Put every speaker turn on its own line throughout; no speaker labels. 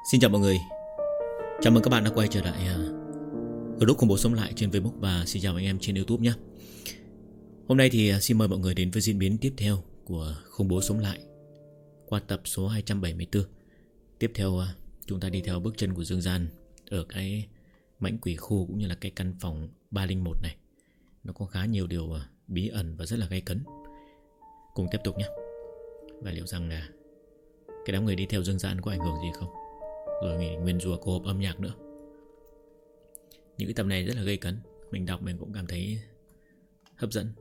Xin chào mọi người. Chào mừng các bạn đã quay trở lại group khủng bố sống lại trên Facebook. Và xin chào anh em trên YouTube nhé. Hôm nay thì xin mời mọi người đến với diễn biến tiếp theo của khủng bố sống lại qua tập số 274. Tiếp theo chúng ta đi theo bước chân của Dương Gian ở cái mãnh quỷ khu cũng như là cái căn phòng 301 này. Nó có khá nhiều điều bí ẩn và rất là gay cấn. Cùng tiếp tục nhé. Và liệu rằng là cái đám người đi theo Dương Gian có ảnh hưởng gì không, rồi nguyên rủa cô hộp âm nhạc nữa. Những cái tập này rất là gây cấn. Mình đọc mình cũng cảm thấy hấp dẫn.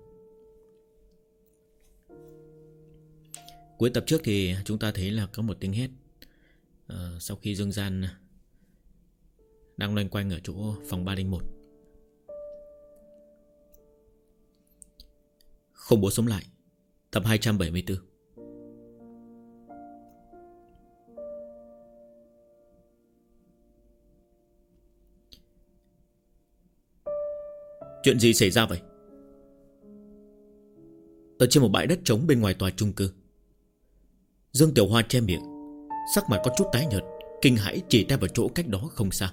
Cuối tập trước thì chúng ta thấy là có một tiếng hét sau khi Dương Gian đang loanh quanh ở chỗ phòng 301. Khủng bố sống lại tập 274. Chuyện gì xảy ra vậy? Ở trên một bãi đất trống bên ngoài tòa chung cư, Dương Tiểu Hoa che miệng, sắc mặt có chút tái nhợt, kinh hãi chỉ tay vào chỗ cách đó không xa.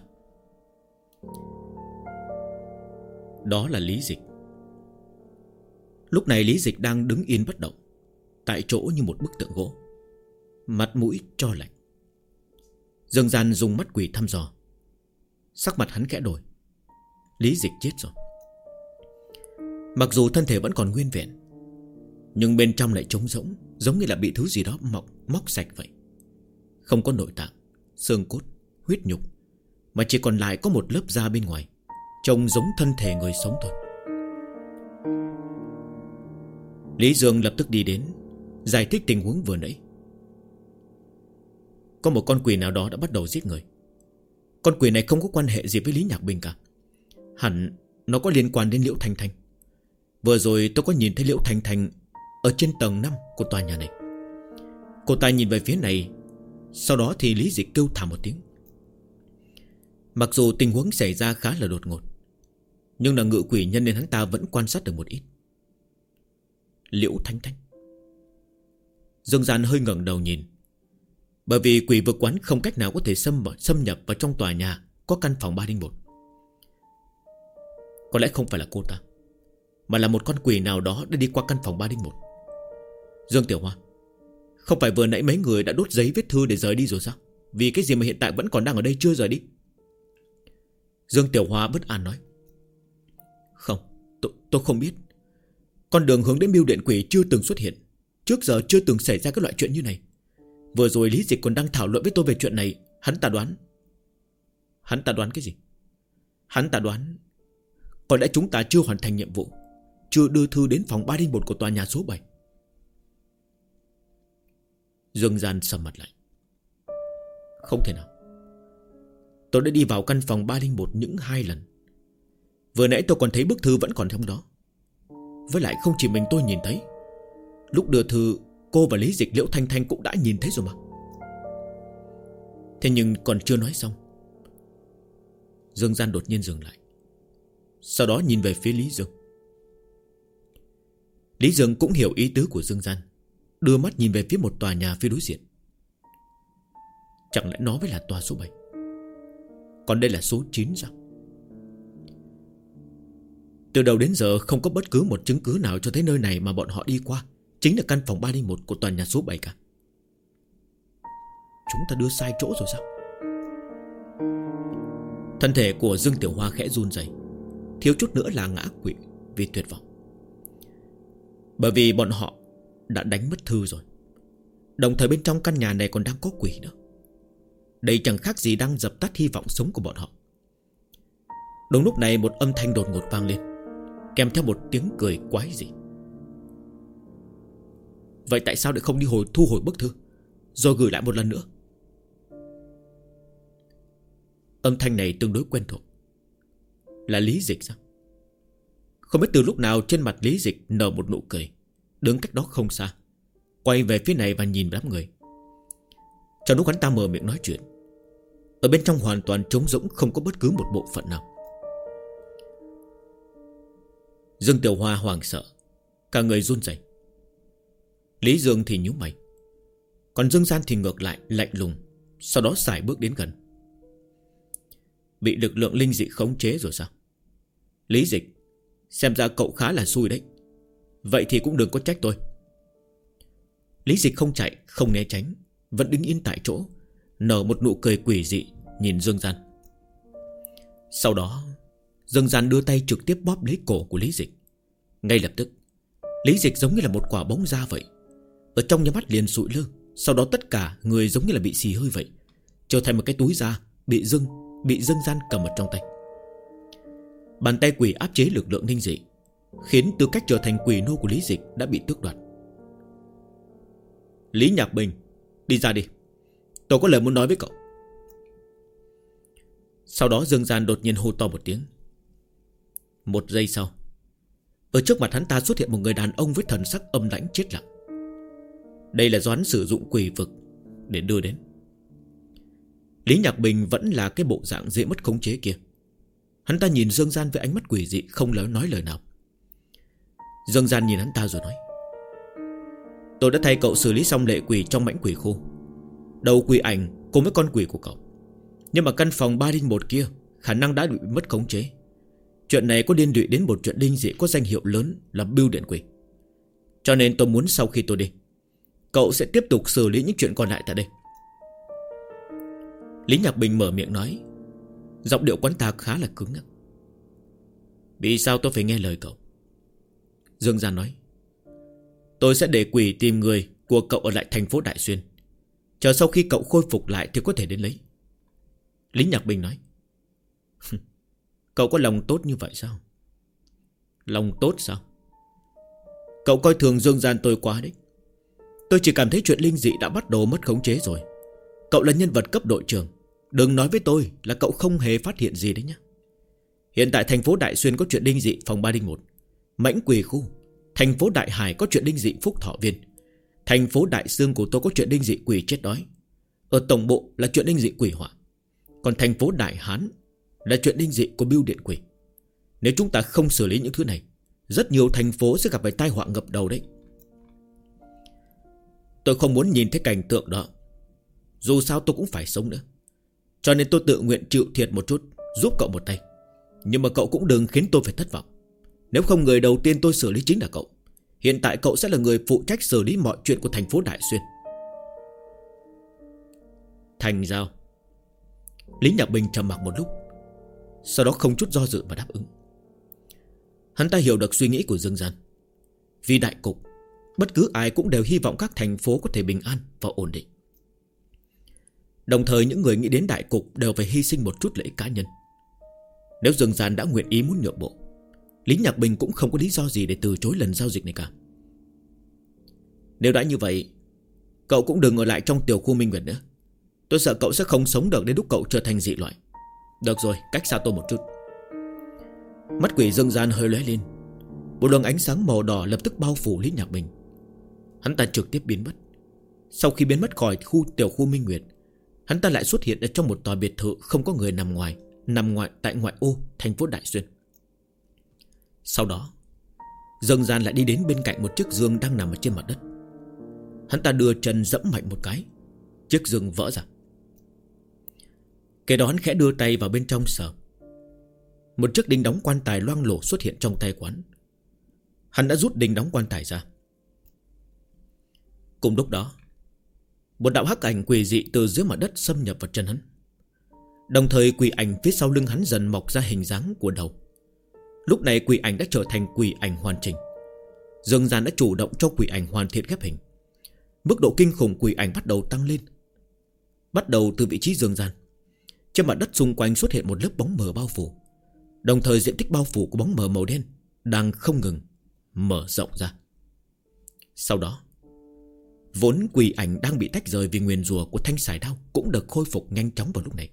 Đó là Lý Dịch. Lúc này Lý Dịch đang đứng yên bất động, tại chỗ như một bức tượng gỗ, mặt mũi cho lạnh. Dương Gian dùng mắt quỷ thăm dò. Sắc mặt hắn khẽ đổi. Lý Dịch chết rồi. Mặc dù thân thể vẫn còn nguyên vẹn, nhưng bên trong lại trống rỗng, giống như là bị thứ gì đó móc sạch vậy. Không có nội tạng, xương cốt, huyết nhục, mà chỉ còn lại có một lớp da bên ngoài, trông giống thân thể người sống thôi. Lý Dương lập tức đi đến, giải thích tình huống vừa nãy. Có một con quỷ nào đó đã bắt đầu giết người. Con quỷ này không có quan hệ gì với Lý Nhạc Bình cả. Hẳn nó có liên quan đến Liễu Thanh Thanh. Vừa rồi tôi có nhìn thấy Liễu Thanh Thanh ở trên tầng 5 của tòa nhà này. Cô ta nhìn về phía này, sau đó thì Lý Dịch kêu thảm một tiếng. Mặc dù tình huống xảy ra khá là đột ngột, nhưng là ngự quỷ nhân nên hắn ta vẫn quan sát được một ít. Liễu Thanh Thanh. Dương Gian hơi ngẩng đầu nhìn. Bởi vì quỷ vực quán không cách nào có thể xâm nhập vào trong tòa nhà có căn phòng 301. Có lẽ không phải là cô ta, mà là một con quỷ nào đó đã đi qua căn phòng 301. Dương Tiểu Hoa, không phải vừa nãy mấy người đã đốt giấy viết thư để rời đi rồi sao? Vì cái gì mà hiện tại vẫn còn đang ở đây chưa rời đi? Dương Tiểu Hoa bất an nói. Không, tôi không biết. Con đường hướng đến Bưu Điện Quỷ chưa từng xuất hiện. Trước giờ chưa từng xảy ra các loại chuyện như này. Vừa rồi Lý Dịch còn đang thảo luận với tôi về chuyện này. Hắn ta đoán. Hắn ta đoán cái gì? Hắn ta đoán có lẽ chúng ta chưa hoàn thành nhiệm vụ, chưa đưa thư đến phòng 301 của tòa nhà số 7. Dương Gian sầm mặt lại. Không thể nào. Tôi đã đi vào căn phòng 301 những 2 lần. Vừa nãy tôi còn thấy bức thư vẫn còn trong đó. Với lại không chỉ mình tôi nhìn thấy. Lúc đưa thư, cô và Lý Dịch, Liễu Thanh Thanh cũng đã nhìn thấy rồi mà. Thế nhưng còn chưa nói xong, Dương Gian đột nhiên dừng lại. Sau đó nhìn về phía Lý Dương. Lý Dương cũng hiểu ý tứ của Dương Gian, đưa mắt nhìn về phía một tòa nhà phía đối diện. Chẳng lẽ nó mới là tòa số 7? Còn đây là số 9 sao? Từ đầu đến giờ không có bất cứ một chứng cứ nào cho thấy nơi này mà bọn họ đi qua chính là căn phòng 301 của tòa nhà số 7 cả. Chúng ta đưa sai chỗ rồi sao? Thân thể của Dương Tiểu Hoa khẽ run rẩy, thiếu chút nữa là ngã quỵ vì tuyệt vọng. Bởi vì bọn họ đã đánh mất thư rồi, đồng thời bên trong căn nhà này còn đang có quỷ nữa. Đây chẳng khác gì đang dập tắt hy vọng sống của bọn họ. Đúng lúc này một âm thanh đột ngột vang lên, kèm theo một tiếng cười quái dị. Vậy tại sao lại không đi thu hồi bức thư, rồi gửi lại một lần nữa? Âm thanh này tương đối quen thuộc. Là Lý Dịch sao? Không biết từ lúc nào trên mặt Lý Dịch nở một nụ cười, đứng cách đó không xa, quay về phía này và nhìn đám người. Trong lúc hắn ta mở miệng nói chuyện, ở bên trong hoàn toàn trống rỗng, không có bất cứ một bộ phận nào. Dương Tiểu Hoa hoảng sợ, cả người run rẩy. Lý Dương thì nhíu mày, còn Dương Gian thì ngược lại lạnh lùng, Sau đó sải bước đến gần. Bị lực lượng linh dị khống chế rồi sao? Lý Dịch, xem ra cậu khá là xui đấy. Vậy thì cũng đừng có trách tôi. Lý Dịch không chạy, không né tránh, vẫn đứng yên tại chỗ, nở một nụ cười quỷ dị nhìn Dương Gian. Sau đó Dương Gian đưa tay trực tiếp bóp lấy cổ của Lý Dịch. Ngay lập tức Lý Dịch giống như là một quả bóng da vậy, ở trong nhắm mắt liền sụi lơ. Sau đó tất cả người giống như là bị xì hơi vậy, trở thành một cái túi da bị Dương Gian cầm ở trong tay. Bàn tay quỷ áp chế lực lượng linh dị, khiến tư cách trở thành quỷ nô của Lý Dịch đã bị tước đoạt. Lý Nhạc Bình, đi ra đi, tôi có lời muốn nói với cậu. Sau đó Dương Gian đột nhiên hô to một tiếng. Một giây sau, ở trước mặt hắn ta xuất hiện một người đàn ông với thần sắc âm lãnh chết lặng. Đây là do hắn sử dụng quỷ vực để đưa đến. Lý Nhạc Bình vẫn là cái bộ dạng dễ mất khống chế kia. Hắn ta nhìn Dương Gian với ánh mắt quỷ dị, không nói lời nào. Dương Gian nhìn hắn ta rồi nói: tôi đã thay cậu xử lý xong lệ quỷ trong mãnh quỷ khu, đầu quỷ ảnh cùng với con quỷ của cậu. Nhưng mà căn phòng 301 kia khả năng đã bị mất khống chế. Chuyện này có liên lụy đến một chuyện linh dị có danh hiệu lớn là Bưu Điện Quỷ. Cho nên tôi muốn sau khi tôi đi, cậu sẽ tiếp tục xử lý những chuyện còn lại tại đây. Lý Nhạc Bình mở miệng nói, giọng điệu quán ta khá là cứng. Vì sao tôi phải nghe lời cậu? Dương Gian nói, tôi sẽ để quỷ tìm người của cậu ở lại thành phố Đại Xuyên, chờ sau khi cậu khôi phục lại thì có thể đến lấy. Lý Nhạc Bình nói, cậu có lòng tốt như vậy sao? Lòng tốt sao? Cậu coi thường Dương Gian tôi quá đấy. Tôi chỉ cảm thấy chuyện linh dị đã bắt đầu mất khống chế rồi. Cậu là nhân vật cấp đội trưởng, đừng nói với tôi là cậu không hề phát hiện gì đấy nhé. Hiện tại thành phố Đại Xuyên có chuyện linh dị phòng 301, mãnh quỷ khu. Thành phố Đại Hải có chuyện linh dị Phúc Thọ Viên. Thành phố Đại Dương của tôi có chuyện linh dị quỷ chết đói. Ở tổng bộ là chuyện linh dị quỷ họa. Còn thành phố Đại Hán là chuyện linh dị của Bưu Điện Quỷ. Nếu chúng ta không xử lý những thứ này, rất nhiều thành phố sẽ gặp phải tai họa ngập đầu đấy. Tôi không muốn nhìn thấy cảnh tượng đó. Dù sao tôi cũng phải sống nữa, cho nên tôi tự nguyện chịu thiệt một chút, giúp cậu một tay. Nhưng mà cậu cũng đừng khiến tôi phải thất vọng. Nếu không người đầu tiên tôi xử lý chính là cậu. Hiện tại cậu sẽ là người phụ trách xử lý mọi chuyện của thành phố Đại Xuyên. Thành giao. Lý Nhạc Bình trầm mặc một lúc, sau đó không chút do dự mà đáp ứng. Hắn ta hiểu được suy nghĩ của Dương Gian. Vì đại cục, bất cứ ai cũng đều hy vọng các thành phố có thể bình an và ổn định. Đồng thời những người nghĩ đến đại cục đều phải hy sinh một chút lợi ích cá nhân. Nếu Dương Gian đã nguyện ý muốn nhượng bộ, Lý Nhạc Bình cũng không có lý do gì để từ chối lần giao dịch này cả. Nếu đã như vậy, cậu cũng đừng ở lại trong tiểu khu Minh Nguyệt nữa. Tôi sợ cậu sẽ không sống được đến lúc cậu trở thành dị loại. Được rồi, cách xa tôi một chút. Mắt quỷ Dương Gian hơi lóe lên, một luồng ánh sáng màu đỏ lập tức bao phủ Lý Nhạc Bình. Hắn ta trực tiếp biến mất. Sau khi biến mất khỏi tiểu khu Minh Nguyệt, hắn ta lại xuất hiện ở trong một tòa biệt thự không có người nằm tại ngoại ô thành phố Đại Xuyên. Sau đó Dương Gian lại đi đến bên cạnh một chiếc giường đang nằm ở trên mặt đất. Hắn ta đưa chân dẫm mạnh một cái, chiếc giường vỡ ra. Kế đó hắn khẽ đưa tay vào bên trong sờ. Một chiếc đinh đóng quan tài loang lổ xuất hiện trong tay quán. Hắn đã rút đinh đóng quan tài ra. Cùng lúc đó, một đạo hắc ảnh quỷ dị từ dưới mặt đất xâm nhập vào chân hắn. Đồng thời quỷ ảnh phía sau lưng hắn dần mọc ra hình dáng của đầu. Lúc này quỷ ảnh đã trở thành quỷ ảnh hoàn chỉnh. Dương Gian đã chủ động cho quỷ ảnh hoàn thiện ghép hình. Mức độ kinh khủng quỷ ảnh bắt đầu tăng lên. Bắt đầu từ vị trí Dương Gian, trên mặt đất xung quanh xuất hiện một lớp bóng mờ bao phủ. Đồng thời diện tích bao phủ của bóng mờ màu đen đang không ngừng mở rộng ra. Sau đó, vốn quỷ ảnh đang bị tách rời vì nguyền rủa của thanh sải đao cũng được khôi phục nhanh chóng vào lúc này.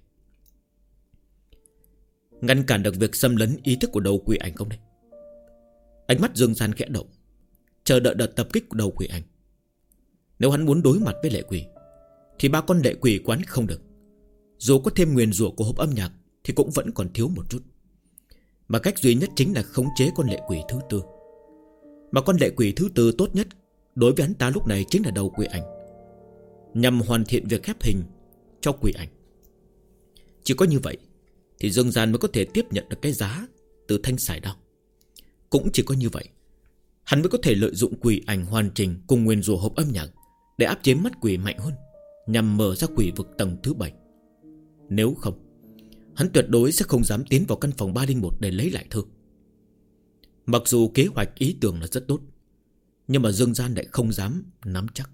Ngăn cản được việc xâm lấn ý thức của đầu quỷ ảnh không đây? Ánh mắt Dương Gian khẽ động, chờ đợi đợt tập kích của đầu quỷ ảnh. Nếu hắn muốn đối mặt với lệ quỷ thì ba con lệ quỷ quán không được. Dù có thêm nguyền rủa của hộp âm nhạc thì cũng vẫn còn thiếu một chút. Mà cách duy nhất chính là khống chế con lệ quỷ thứ tư. Mà con lệ quỷ thứ tư tốt nhất đối với hắn ta lúc này chính là đầu quỷ ảnh. Nhằm hoàn thiện việc ghép hình, cho quỷ ảnh. Chỉ có như vậy thì Dương Gian mới có thể tiếp nhận được cái giá từ thanh sải đao. Cũng chỉ có như vậy hắn mới có thể lợi dụng quỷ ảnh hoàn chỉnh cùng nguyên rủa hộp âm nhạc để áp chế mắt quỷ mạnh hơn, nhằm mở ra quỷ vực tầng thứ 7. Nếu không, hắn tuyệt đối sẽ không dám tiến vào căn phòng 301 để lấy lại thư. Mặc dù kế hoạch ý tưởng là rất tốt, nhưng mà Dương Gian lại không dám nắm chắc.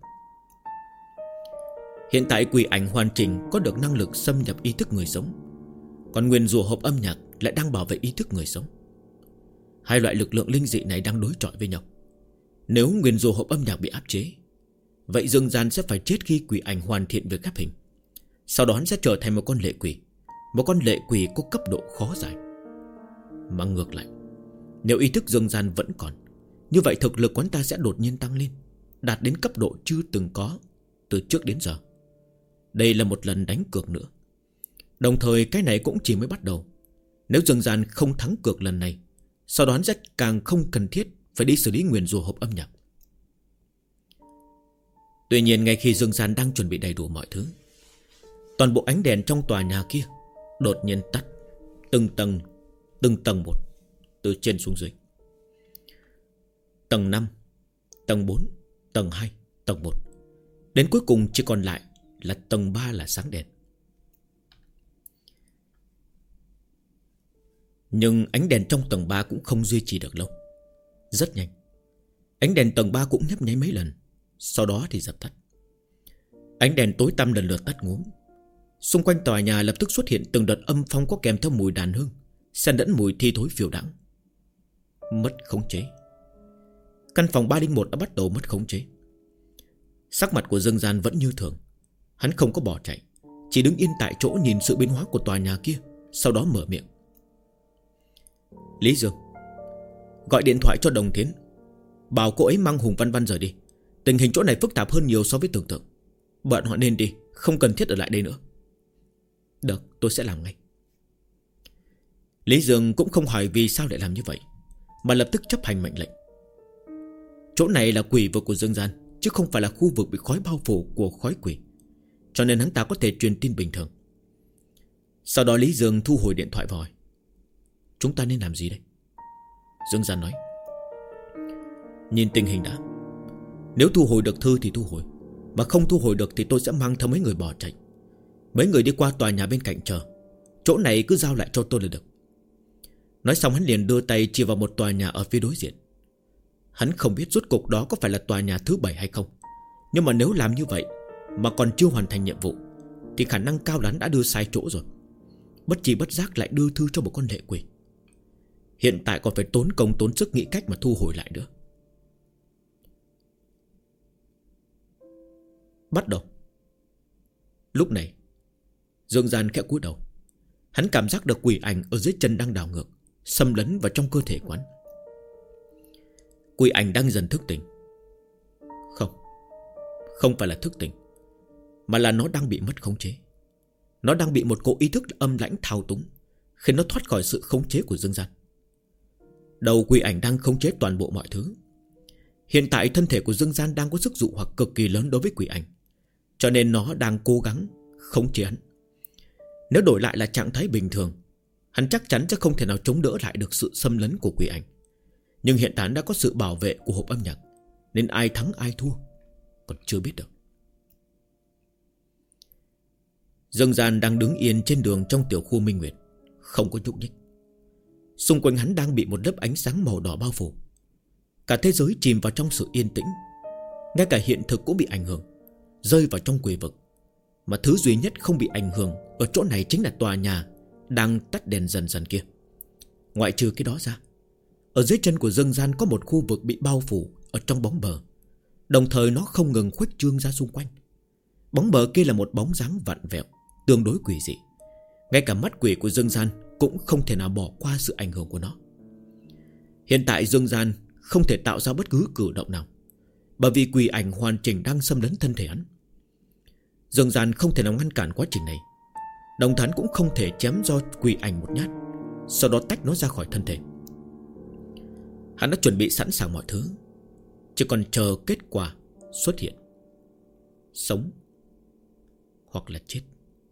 Hiện tại quỷ ảnh hoàn chỉnh có được năng lực xâm nhập ý thức người sống, còn nguyên rủa hộp âm nhạc lại đang bảo vệ ý thức người sống. Hai loại lực lượng linh dị này đang đối chọi với nhau. Nếu nguyên rủa hộp âm nhạc bị áp chế, vậy Dương Gian sẽ phải chết khi quỷ ảnh hoàn thiện việc ghép hình. Sau đó hắn sẽ trở thành một con lệ quỷ, một con lệ quỷ có cấp độ khó giải. Mà ngược lại, nếu ý thức Dương Gian vẫn còn, như vậy thực lực của hắn ta sẽ đột nhiên tăng lên, đạt đến cấp độ chưa từng có từ trước đến giờ. Đây là một lần đánh cược nữa. Đồng thời cái này cũng chỉ mới bắt đầu. Nếu Dương Gian không thắng cược lần này, sau đó hắn sẽ càng không cần thiết phải đi xử lý nguyền rủa hộp âm nhạc. Tuy nhiên ngay khi Dương Gian đang chuẩn bị đầy đủ mọi thứ, toàn bộ ánh đèn trong tòa nhà kia đột nhiên tắt, từng tầng một, từ trên xuống dưới. Tầng 5, tầng 4, tầng 2, tầng 1, đến cuối cùng chỉ còn lại là tầng 3 là sáng đèn. Nhưng ánh đèn trong tầng 3 cũng không duy trì được lâu. Rất nhanh, ánh đèn tầng 3 cũng nhấp nháy mấy lần, sau đó thì dập tắt. Ánh đèn tối tăm lần lượt tắt ngúm. Xung quanh tòa nhà lập tức xuất hiện từng đợt âm phong có kèm theo mùi đàn hương, xen lẫn mùi thi thối phiêu đãng. Mất khống chế. Căn phòng 301 đã bắt đầu mất khống chế. Sắc mặt của Dương Gian vẫn như thường. Hắn không có bỏ chạy, chỉ đứng yên tại chỗ nhìn sự biến hóa của tòa nhà kia, sau đó mở miệng. Lý Dương, gọi điện thoại cho Đồng Thiến, bảo cô ấy mang Hùng Văn Văn rời đi. Tình hình chỗ này phức tạp hơn nhiều so với tưởng tượng. Bọn họ nên đi, không cần thiết ở lại đây nữa. Được, tôi sẽ làm ngay. Lý Dương cũng không hỏi vì sao lại làm như vậy, mà lập tức chấp hành mệnh lệnh. Chỗ này là quỷ vực của Dương Gian, chứ không phải là khu vực bị khói bao phủ của khói quỷ, cho nên hắn ta có thể truyền tin bình thường. Sau đó Lý Dương thu hồi điện thoại và hỏi, chúng ta nên làm gì đây? Dương Gian nói, nhìn tình hình đã. Nếu thu hồi được thư thì thu hồi, mà không thu hồi được thì tôi sẽ mang theo mấy người bỏ chạy. Mấy người đi qua tòa nhà bên cạnh chờ. Chỗ này cứ giao lại cho tôi là được. Nói xong hắn liền đưa tay chỉ vào một tòa nhà ở phía đối diện. Hắn không biết rốt cục đó có phải là tòa nhà thứ 7 hay không, nhưng mà nếu làm như vậy mà còn chưa hoàn thành nhiệm vụ thì khả năng cao là hắn đã đưa sai chỗ rồi. Bất chi bất giác lại đưa thư cho một con lệ quỷ. Hiện tại còn phải tốn công tốn sức nghĩ cách mà thu hồi lại nữa. Bắt đầu. Lúc này Dương Gian khẽ cúi đầu. Hắn cảm giác được quỷ ảnh ở dưới chân đang đảo ngược, xâm lấn vào trong cơ thể quán. Quỷ ảnh đang dần thức tỉnh. Không phải là thức tỉnh, mà là nó đang bị mất khống chế. Nó đang bị một cỗ ý thức âm lãnh thao túng, khiến nó thoát khỏi sự khống chế của Dương Gian. Đầu quỷ ảnh đang khống chế toàn bộ mọi thứ. Hiện tại thân thể của Dương Gian đang có sức dụ hoặc cực kỳ lớn đối với quỷ ảnh, cho nên nó đang cố gắng khống chế hắn. Nếu đổi lại là trạng thái bình thường, hắn chắc chắn sẽ không thể nào chống đỡ lại được sự xâm lấn của quỷ ảnh. Nhưng hiện tại đã có sự bảo vệ của hộp âm nhạc, nên ai thắng ai thua còn chưa biết được. Dương Gian đang đứng yên trên đường trong tiểu khu Minh Nguyệt, không có nhúc nhích. Xung quanh hắn đang bị một lớp ánh sáng màu đỏ bao phủ. Cả thế giới chìm vào trong sự yên tĩnh. Ngay cả hiện thực cũng bị ảnh hưởng, rơi vào trong quỷ vực. Mà thứ duy nhất không bị ảnh hưởng ở chỗ này chính là tòa nhà đang tắt đèn dần dần kia. Ngoại trừ cái đó ra, ở dưới chân của Dương Gian có một khu vực bị bao phủ ở trong bóng mờ, đồng thời nó không ngừng khuếch trương ra xung quanh. Bóng mờ kia là một bóng dáng vặn vẹo, tương đối quỷ dị. Ngay cả mắt quỷ của Dương Gian cũng không thể nào bỏ qua sự ảnh hưởng của nó. Hiện tại Dương Gian không thể tạo ra bất cứ cử động nào, bởi vì quỷ ảnh hoàn chỉnh đang xâm lấn thân thể hắn. Dương Gian không thể nào ngăn cản quá trình này, đồng thời cũng không thể chém do quỷ ảnh một nhát, sau đó tách nó ra khỏi thân thể. Hắn đã chuẩn bị sẵn sàng mọi thứ, chỉ còn chờ kết quả xuất hiện. Sống hoặc là chết.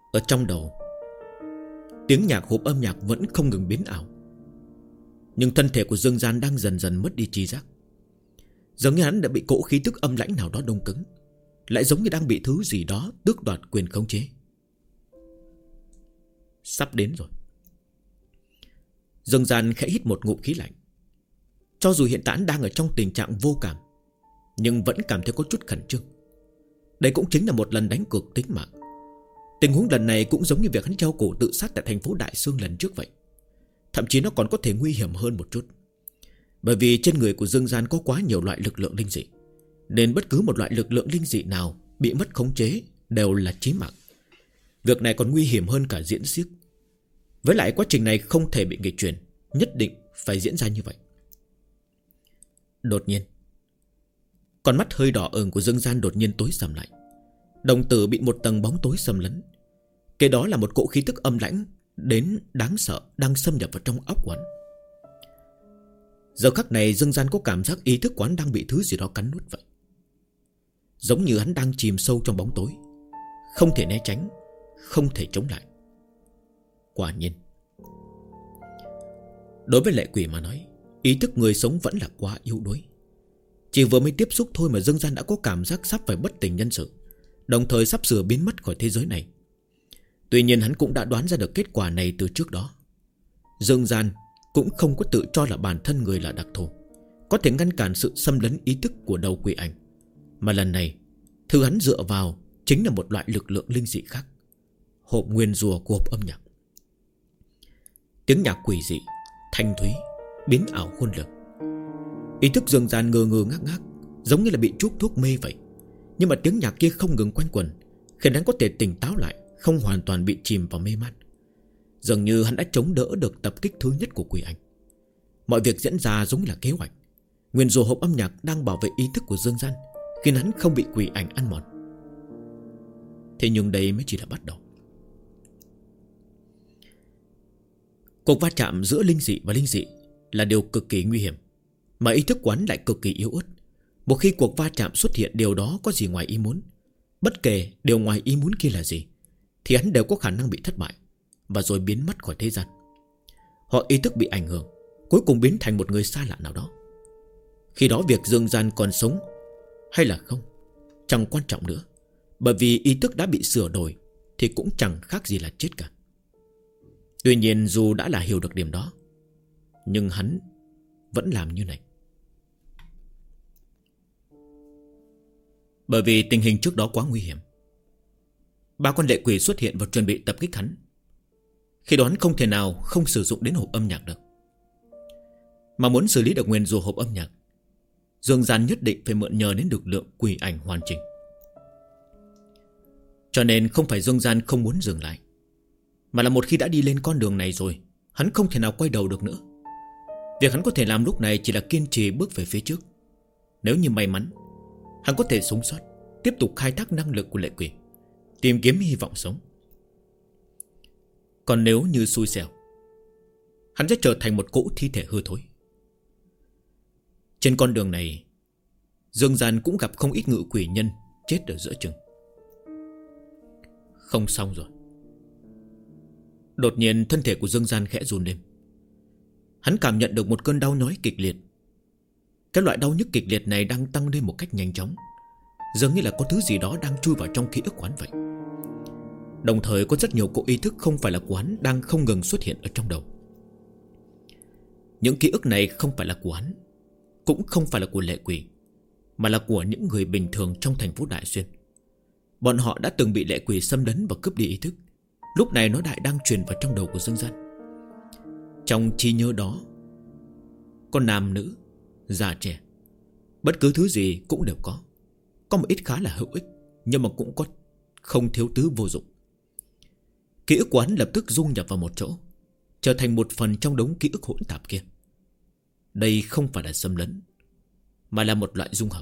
Ở trong đầu, tiếng nhạc hộp âm nhạc vẫn không ngừng biến ảo. Nhưng thân thể của Dương Gian đang dần dần mất đi trí giác. Giống như hắn đã bị cỗ khí tức âm lãnh nào đó đông cứng, lại giống như đang bị thứ gì đó tước đoạt quyền khống chế. Sắp đến rồi. Dương Gian khẽ hít một ngụm khí lạnh. Cho dù hiện tại hắn đang ở trong tình trạng vô cảm, nhưng vẫn cảm thấy có chút khẩn trương. Đây cũng chính là một lần đánh cược tính mạng. Tình huống lần này cũng giống như việc hắn treo cổ tự sát tại thành phố Đại Sương lần trước vậy. Thậm chí nó còn có thể nguy hiểm hơn một chút. Bởi vì trên người của Dương Gian có quá nhiều loại lực lượng linh dị, nên bất cứ một loại lực lượng linh dị nào bị mất khống chế đều là chí mạng. Việc này còn nguy hiểm hơn cả diễn xiếc. Với lại quá trình này không thể bị nghịch chuyển, nhất định phải diễn ra như vậy. Đột nhiên, con mắt hơi đỏ ửng của Dương Gian đột nhiên tối sầm lại. Đồng tử bị một tầng bóng tối xâm lấn. Kế đó là một cỗ khí tức âm lãnh đến đáng sợ đang xâm nhập vào trong óc quán. Giờ khắc này Dương Gian có cảm giác ý thức quán đang bị thứ gì đó cắn nuốt vậy. Giống như hắn đang chìm sâu trong bóng tối, không thể né tránh, không thể chống lại. Quả nhiên, đối với lệ quỷ mà nói, ý thức người sống vẫn là quá yếu đuối. Chỉ vừa mới tiếp xúc thôi mà Dương Gian đã có cảm giác sắp phải bất tỉnh nhân sự, đồng thời sắp sửa biến mất khỏi thế giới này. Tuy nhiên hắn cũng đã đoán ra được kết quả này từ trước đó. Dương Gian cũng không có tự cho là bản thân người là đặc thù, có thể ngăn cản sự xâm lấn ý thức của đầu quỷ ảnh. Mà lần này, thứ hắn dựa vào chính là một loại lực lượng linh dị khác. Hộp nguyên rùa của hộp âm nhạc. Tiếng nhạc quỷ dị, thanh thúy, biến ảo khôn lường. Ý thức Dương Gian ngơ ngơ ngác ngác, giống như là bị chuốc thuốc mê vậy. Nhưng mà tiếng nhạc kia không ngừng quanh quẩn, khiến hắn có thể tỉnh táo lại, không hoàn toàn bị chìm vào mê man. Dường như hắn đã chống đỡ được tập kích thứ nhất của quỷ ảnh. Mọi việc diễn ra giống là kế hoạch. Nguyên rùa hộp âm nhạc đang bảo vệ ý thức của Dương Gian, khiến hắn không bị quỷ ảnh ăn mòn. Thế nhưng đây mới chỉ là bắt đầu. Cuộc va chạm giữa linh dị và linh dị là điều cực kỳ nguy hiểm, mà ý thức quán lại cực kỳ yếu ớt. Một khi cuộc va chạm xuất hiện điều đó có gì ngoài ý muốn, bất kể điều ngoài ý muốn kia là gì, thì hắn đều có khả năng bị thất bại và rồi biến mất khỏi thế gian. Hoặc ý thức bị ảnh hưởng, cuối cùng biến thành một người xa lạ nào đó. Khi đó việc Dương Gian còn sống hay là không chẳng quan trọng nữa, bởi vì ý thức đã bị sửa đổi thì cũng chẳng khác gì là chết cả. Tuy nhiên dù đã là hiểu được điểm đó, nhưng hắn vẫn làm như này. Bởi vì tình hình trước đó quá nguy hiểm, ba con lệ quỷ xuất hiện và chuẩn bị tập kích hắn. Khi đó hắn không thể nào không sử dụng đến hộp âm nhạc được. Mà muốn xử lý được nguyên rùa hộp âm nhạc, Dương Gian nhất định phải mượn nhờ đến lực lượng quỷ ảnh hoàn chỉnh. Cho nên không phải Dương Gian không muốn dừng lại, mà là một khi đã đi lên con đường này rồi, hắn không thể nào quay đầu được nữa. Việc hắn có thể làm lúc này chỉ là kiên trì bước về phía trước. Nếu như may mắn, hắn có thể sống sót, tiếp tục khai thác năng lực của lệ quỷ, tìm kiếm hy vọng sống. Còn nếu như xui xẻo, hắn sẽ trở thành một cỗ thi thể hư thối. Trên con đường này, Dương Gian cũng gặp không ít ngự quỷ nhân chết ở giữa chừng. Không xong rồi. Đột nhiên thân thể của Dương Gian khẽ run lên. Hắn cảm nhận được một cơn đau nhói kịch liệt. Cái loại đau nhức kịch liệt này đang tăng lên một cách nhanh chóng, dường như là có thứ gì đó đang chui vào trong ký ức quán vậy. Đồng thời có rất nhiều cỗ ý thức không phải là của hắn đang không ngừng xuất hiện ở trong đầu. Những ký ức này không phải là của hắn, cũng không phải là của lệ quỷ, mà là của những người bình thường trong thành phố Đại Xuyên. Bọn họ đã từng bị lệ quỷ xâm lấn và cướp đi ý thức. Lúc này nó lại đang truyền vào trong đầu của Dương Gian. Trong trí nhớ đó, có nam nữ, già trẻ, bất cứ thứ gì cũng đều có. Có một ít khá là hữu ích, nhưng mà cũng có không thiếu thứ vô dụng. Ký ức của hắn lập tức dung nhập vào một chỗ, trở thành một phần trong đống ký ức hỗn tạp kia. Đây không phải là xâm lấn, mà là một loại dung hợp.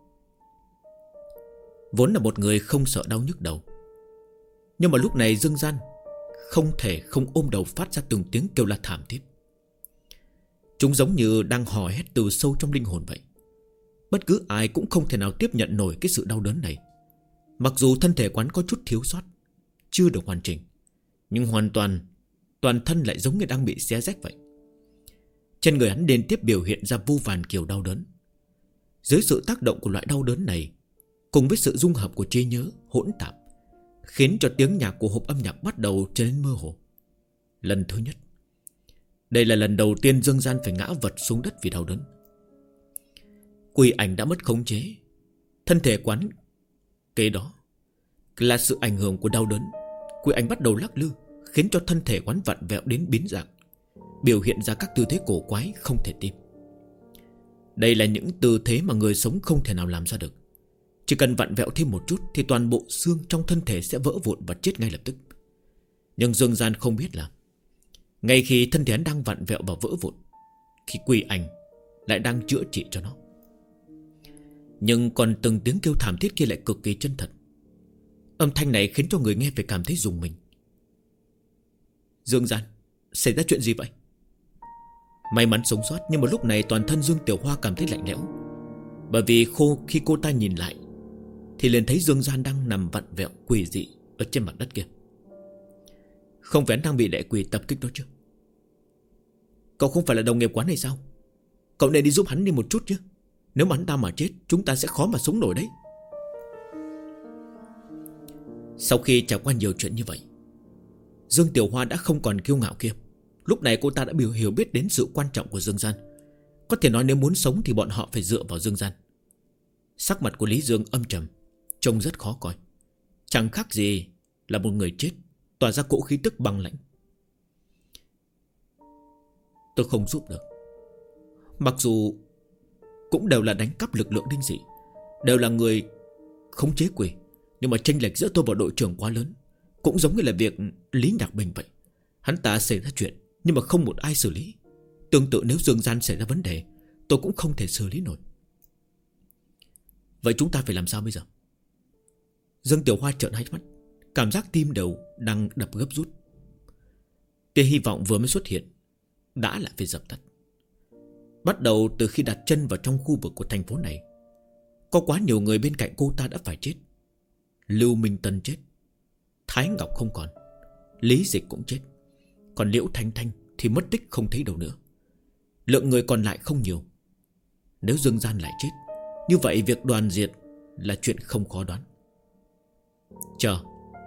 Vốn là một người không sợ đau nhức đầu, nhưng mà lúc này Dương Gian không thể không ôm đầu phát ra từng tiếng kêu la thảm thiết. Chúng giống như đang hò hét từ sâu trong linh hồn vậy. Bất cứ ai cũng không thể nào tiếp nhận nổi cái sự đau đớn này. Mặc dù thân thể quán có chút thiếu sót, chưa được hoàn chỉnh, nhưng hoàn toàn toàn thân lại giống như đang bị xé rách vậy. Trên người hắn liên tiếp biểu hiện ra vô vàn kiểu đau đớn. Dưới sự tác động của loại đau đớn này, cùng với sự dung hợp của trí nhớ hỗn tạp, khiến cho tiếng nhạc của hộp âm nhạc bắt đầu trở nên mơ hồ. Lần thứ nhất, đây là lần đầu tiên Dương Gian phải ngã vật xuống đất vì đau đớn. Quỷ ảnh đã mất khống chế. Thân thể quán kế đó là sự ảnh hưởng của đau đớn. Quỷ ảnh bắt đầu lắc lư, khiến cho thân thể quán vặn vẹo đến biến dạng, biểu hiện ra các tư thế cổ quái không thể tin. Đây là những tư thế mà người sống không thể nào làm ra được. Chỉ cần vặn vẹo thêm một chút thì toàn bộ xương trong thân thể sẽ vỡ vụn và chết ngay lập tức. Nhưng Dương Gian không biết là ngay khi thân thể hắn đang vặn vẹo và vỡ vụn, khi quỷ ảnh lại đang chữa trị cho nó. Nhưng còn từng tiếng kêu thảm thiết kia lại cực kỳ chân thật. Âm thanh này khiến cho người nghe phải cảm thấy rùng mình. Dương Gian, xảy ra chuyện gì vậy? May mắn sống sót, nhưng mà lúc này toàn thân Dương Tiểu Hoa cảm thấy lạnh lẽo. Bởi vì khi cô ta nhìn lại thì liền thấy Dương Gian đang nằm vặn vẹo quỷ dị ở trên mặt đất kia. Không phải hắn đang bị lệ quỷ tập kích đó chứ? Cậu không phải là đồng nghiệp quán hay sao? Cậu nên đi giúp hắn đi một chút chứ. Nếu mà hắn ta mà chết, chúng ta sẽ khó mà sống nổi đấy. Sau khi trải qua nhiều chuyện như vậy, Dương Tiểu Hoa đã không còn kiêu ngạo kia. Lúc này cô ta đã hiểu biết đến sự quan trọng của Dương Gian. Có thể nói nếu muốn sống thì bọn họ phải dựa vào Dương Gian. Sắc mặt của Lý Dương âm trầm, trông rất khó coi. Chẳng khác gì là một người chết, tỏa ra cỗ khí tức băng lãnh. Tôi không giúp được. Mặc dù cũng đều là đánh cắp lực lượng linh dị, đều là người khống chế quỷ, nhưng mà chênh lệch giữa tôi và đội trưởng quá lớn. Cũng giống như là việc Lý Nhạc Bình vậy. Hắn ta xảy ra chuyện nhưng mà không một ai xử lý. Tương tự nếu Dương Gian xảy ra vấn đề, tôi cũng không thể xử lý nổi. Vậy chúng ta phải làm sao bây giờ? Dương Tiểu Hoa trợn hai mắt, cảm giác tim đều đang đập gấp rút. Tia hy vọng vừa mới xuất hiện đã lại phải dập tắt. Bắt đầu từ khi đặt chân vào trong khu vực của thành phố này, có quá nhiều người bên cạnh cô ta đã phải chết. Lưu Minh Tân chết, Thái Ngọc không còn, Lý Dịch cũng chết, còn Liễu Thanh Thanh thì mất tích không thấy đâu nữa. Lượng người còn lại không nhiều. Nếu Dương Gian lại chết, như vậy việc đoàn diệt là chuyện không khó đoán. Chờ.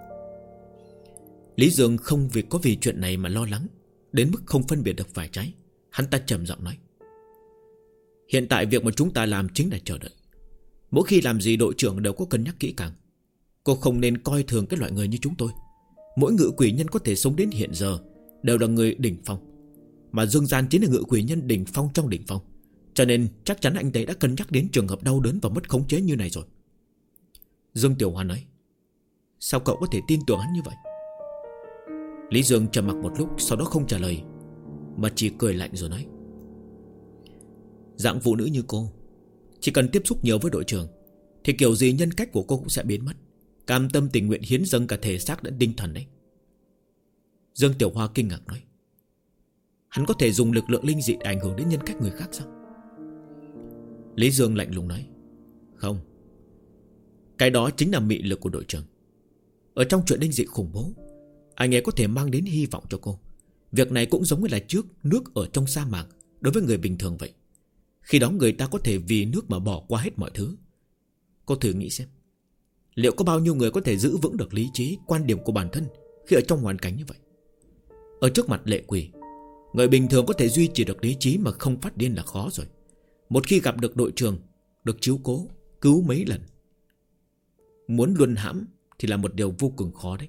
Lý Dương không có vì chuyện này mà lo lắng đến mức không phân biệt được phải trái. Hắn ta trầm giọng nói: hiện tại việc mà chúng ta làm chính là chờ đợi. Mỗi khi làm gì đội trưởng đều có cân nhắc kỹ càng. Cô không nên coi thường cái loại người như chúng tôi. Mỗi ngự quỷ nhân có thể sống đến hiện giờ đều là người đỉnh phong, mà Dương Gian chính là ngự quỷ nhân đỉnh phong trong đỉnh phong. Cho nên chắc chắn anh ấy đã cân nhắc đến trường hợp đau đớn và mất khống chế như này rồi. Dương Tiểu Hoa nói: sao cậu có thể tin tưởng hắn như vậy? Lý Dương trầm mặc một lúc, sau đó không trả lời, mà chỉ cười lạnh rồi nói: dạng phụ nữ như cô, chỉ cần tiếp xúc nhiều với đội trưởng thì kiểu gì nhân cách của cô cũng sẽ biến mất. Cam tâm tình nguyện hiến dâng cả thể xác lẫn tinh thần đấy. Dương Tiểu Hoa kinh ngạc nói: hắn có thể dùng lực lượng linh dị để ảnh hưởng đến nhân cách người khác sao? Lý Dương lạnh lùng nói: không, cái đó chính là mị lực của đội trưởng. Ở trong chuyện linh dị khủng bố, anh ấy có thể mang đến hy vọng cho cô. Việc này cũng giống như là trước nước ở trong sa mạc đối với người bình thường vậy. Khi đó người ta có thể vì nước mà bỏ qua hết mọi thứ. Cô thử nghĩ xem, liệu có bao nhiêu người có thể giữ vững được lý trí, quan điểm của bản thân khi ở trong hoàn cảnh như vậy? Ở trước mặt lệ quỷ, người bình thường có thể duy trì được lý trí mà không phát điên là khó rồi. Một khi gặp được đội trưởng, được chiếu cố, cứu mấy lần, muốn luân hãm thì là một điều vô cùng khó đấy.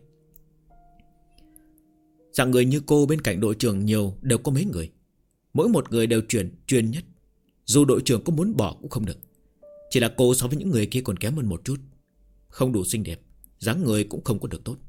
Dạng người như cô bên cạnh đội trưởng nhiều đều có mấy người. Mỗi một người đều chuyên nhất. Dù đội trưởng có muốn bỏ cũng không được. Chỉ là cô so với những người kia còn kém hơn một chút. Không đủ xinh đẹp, dáng người cũng không có được tốt.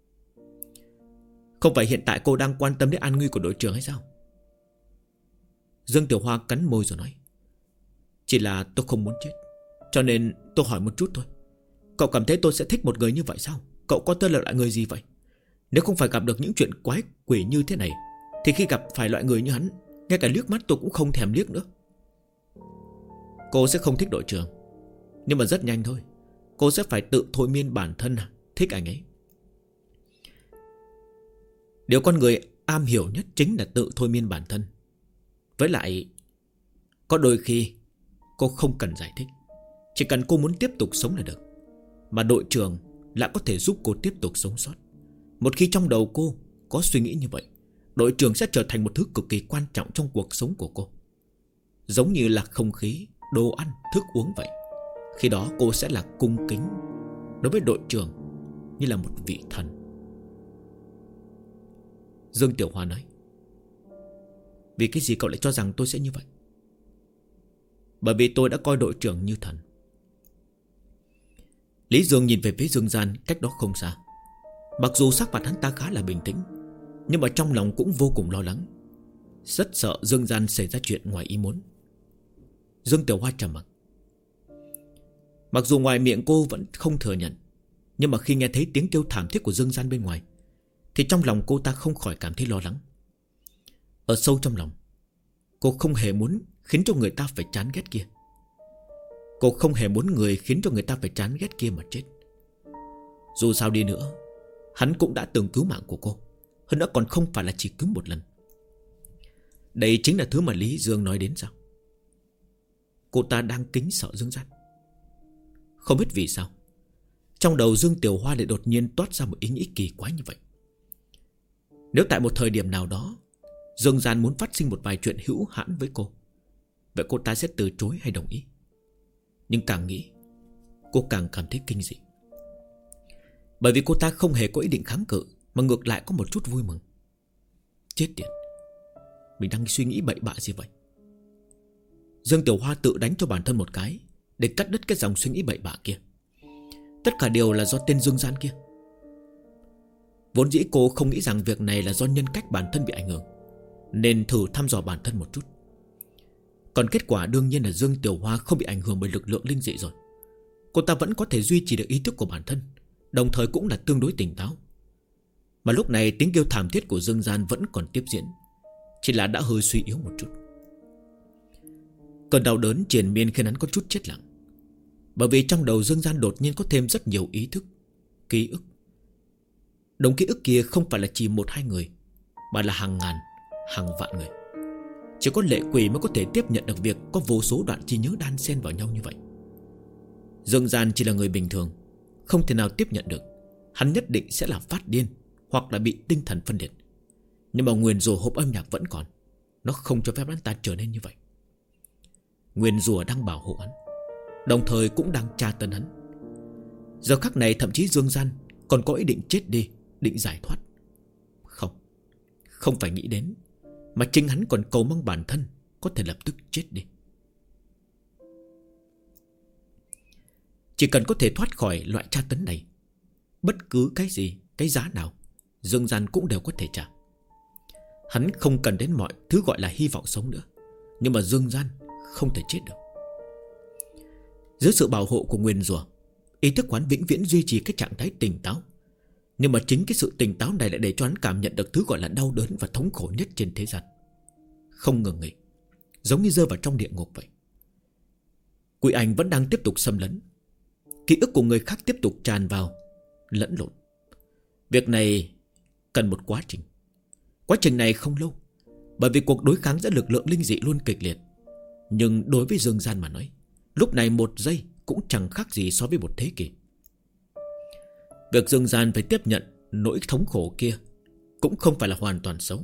Không phải hiện tại cô đang quan tâm đến an nguy của đội trưởng hay sao? Dương Tiểu Hoa cắn môi rồi nói: chỉ là tôi không muốn chết, cho nên tôi hỏi một chút thôi. Cậu cảm thấy tôi sẽ thích một người như vậy sao? Cậu có tên là loại người gì vậy? Nếu không phải gặp được những chuyện quái quỷ như thế này, thì khi gặp phải loại người như hắn, ngay cả liếc mắt tôi cũng không thèm liếc nữa. Cô sẽ không thích đội trưởng, nhưng mà rất nhanh thôi, cô sẽ phải tự thôi miên bản thân thích anh ấy. Điều con người am hiểu nhất chính là tự thôi miên bản thân. Với lại, có đôi khi cô không cần giải thích, chỉ cần cô muốn tiếp tục sống là được. Mà đội trưởng lại có thể giúp cô tiếp tục sống sót. Một khi trong đầu cô có suy nghĩ như vậy, đội trưởng sẽ trở thành một thứ cực kỳ quan trọng trong cuộc sống của cô. Giống như là không khí, đồ ăn, thức uống vậy. Khi đó cô sẽ là cung kính đối với đội trưởng như là một vị thần. Dương Tiểu Hoa nói: vì cái gì cậu lại cho rằng tôi sẽ như vậy? Bởi vì tôi đã coi đội trưởng như thần. Lý Dương nhìn về phía Dương Gian cách đó không xa. Mặc dù sắc mặt hắn ta khá là bình tĩnh, nhưng mà trong lòng cũng vô cùng lo lắng, rất sợ Dương Gian xảy ra chuyện ngoài ý muốn. Dương Tiểu Hoa trầm mặc. Mặc dù ngoài miệng cô vẫn không thừa nhận, nhưng mà khi nghe thấy tiếng kêu thảm thiết của Dương Gian bên ngoài, thì trong lòng cô ta không khỏi cảm thấy lo lắng. Ở sâu trong lòng, cô không hề muốn khiến cho người ta phải chán ghét kia. Cô không hề muốn người khiến cho người ta phải chán ghét kia mà chết. Dù sao đi nữa, hắn cũng đã từng cứu mạng của cô, hơn nữa còn không phải là chỉ cứu một lần. Đây chính là thứ mà Lý Dương nói đến sao? Cô ta đang kính sợ Dương Gian. Không biết vì sao, trong đầu Dương Tiểu Hoa lại đột nhiên toát ra một ý nghĩ kỳ quái như vậy. Nếu tại một thời điểm nào đó Dương Gian muốn phát sinh một vài chuyện hữu hãn với cô, vậy cô ta sẽ từ chối hay đồng ý? Nhưng càng nghĩ, cô càng cảm thấy kinh dị. Bởi vì cô ta không hề có ý định kháng cự, mà ngược lại có một chút vui mừng. Chết tiệt, mình đang suy nghĩ bậy bạ gì vậy? Dương Tiểu Hoa tự đánh cho bản thân một cái để cắt đứt cái dòng suy nghĩ bậy bạ kia. Tất cả đều là do tên Dương Gian kia. Vốn dĩ cô không nghĩ rằng việc này là do nhân cách bản thân bị ảnh hưởng, nên thử thăm dò bản thân một chút. Còn kết quả đương nhiên là Dương Tiểu Hoa không bị ảnh hưởng bởi lực lượng linh dị rồi. Cô ta vẫn có thể duy trì được ý thức của bản thân, đồng thời cũng là tương đối tỉnh táo. Mà lúc này tiếng kêu thảm thiết của Dương Gian vẫn còn tiếp diễn, chỉ là đã hơi suy yếu một chút. Cơn đau đớn triền miên khiến hắn có chút chết lặng. Bởi vì trong đầu Dương Gian đột nhiên có thêm rất nhiều ý thức, ký ức. Đồng ký ức kia không phải là chỉ một hai người, mà là hàng ngàn, hàng vạn người. Chỉ có lệ quỷ mới có thể tiếp nhận được việc có vô số đoạn trí nhớ đan xen vào nhau như vậy. Dương Gian chỉ là người bình thường, không thể nào tiếp nhận được. Hắn nhất định sẽ là phát điên, hoặc là bị tinh thần phân liệt. Nhưng mà nguyền rủa hộp âm nhạc vẫn còn, nó không cho phép hắn ta trở nên như vậy. Nguyền rủa đang bảo hộ hắn, đồng thời cũng đang tra tấn hắn. Giờ khắc này thậm chí Dương Gian còn có ý định chết đi, định giải thoát. Không phải nghĩ đến, mà chính hắn còn cầu mong bản thân có thể lập tức chết đi. Chỉ cần có thể thoát khỏi loại tra tấn này, bất cứ cái gì, cái giá nào, Dương Gian cũng đều có thể trả. Hắn không cần đến mọi thứ gọi là hy vọng sống nữa, nhưng mà Dương Gian không thể chết được. Dưới sự bảo hộ của nguyền rủa, ý thức quán vĩnh viễn duy trì cái trạng thái tỉnh táo. Nhưng mà chính cái sự tỉnh táo này lại để cho hắn cảm nhận được thứ gọi là đau đớn và thống khổ nhất trên thế gian. Không ngừng nghỉ, giống như rơi vào trong địa ngục vậy. Quỷ ảnh vẫn đang tiếp tục xâm lấn, ký ức của người khác tiếp tục tràn vào, lẫn lộn. Việc này cần một quá trình. Quá trình này không lâu, bởi vì cuộc đối kháng giữa lực lượng linh dị luôn kịch liệt. Nhưng đối với Dương Gian mà nói, lúc này một giây cũng chẳng khác gì so với một thế kỷ. Việc Dương Gian phải tiếp nhận nỗi thống khổ kia cũng không phải là hoàn toàn xấu.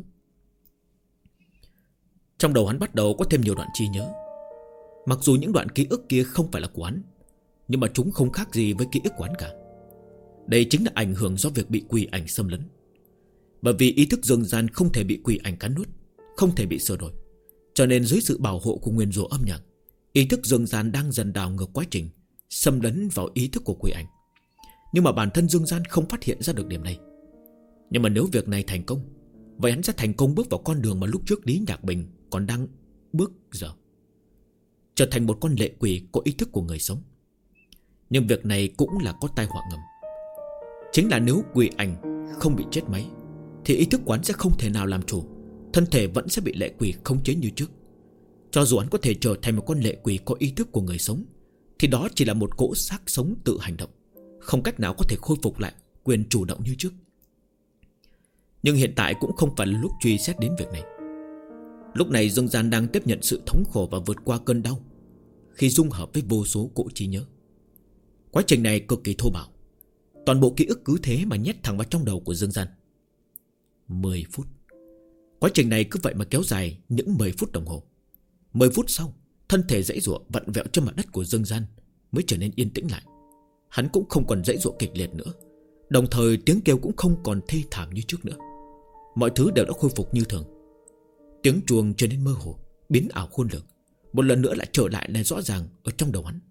Trong đầu hắn bắt đầu có thêm nhiều đoạn trí nhớ. Mặc dù những đoạn ký ức kia không phải là của hắn, nhưng mà chúng không khác gì với ký ức của hắn cả. Đây chính là ảnh hưởng do việc bị quỷ ảnh xâm lấn. Bởi vì ý thức Dương Gian không thể bị quỷ ảnh cắn nuốt, không thể bị sửa đổi, cho nên dưới sự bảo hộ của nguyền rủa âm nhạc, ý thức Dương Gian đang dần đảo ngược quá trình xâm lấn vào ý thức của quỷ ảnh. Nhưng mà bản thân Dương Gian không phát hiện ra được điểm này. Nhưng mà nếu việc này thành công, vậy hắn sẽ thành công bước vào con đường mà lúc trước Lý Nhạc Bình còn đang bước giờ, trở thành một con lệ quỷ có ý thức của người sống. Nhưng việc này cũng là có tai họa ngầm. Chính là nếu quỷ ảnh không bị chết máy, thì ý thức quán sẽ không thể nào làm chủ, thân thể vẫn sẽ bị lệ quỷ khống chế như trước. Cho dù hắn có thể trở thành một con lệ quỷ có ý thức của người sống, thì đó chỉ là một cỗ xác sống tự hành động, không cách nào có thể khôi phục lại quyền chủ động như trước. Nhưng hiện tại cũng không phải là lúc truy xét đến việc này. Lúc này Dương Gian đang tiếp nhận sự thống khổ và vượt qua cơn đau khi dung hợp với vô số cỗ trí nhớ. Quá trình này cực kỳ thô bạo. Toàn bộ ký ức cứ thế mà nhét thẳng vào trong đầu của Dương Gian. 10 phút. Quá trình này cứ vậy mà kéo dài những 10 phút đồng hồ. 10 phút sau, thân thể giãy giụa vặn vẹo trên mặt đất của Dương Gian mới trở nên yên tĩnh lại. Hắn cũng không còn giãy giụa kịch liệt nữa. Đồng thời tiếng kêu cũng không còn thê thảm như trước nữa. Mọi thứ đều đã khôi phục như thường. Tiếng chuông trở nên mơ hồ, biến ảo khôn lường, một lần nữa lại trở lại rõ ràng ở trong đầu hắn.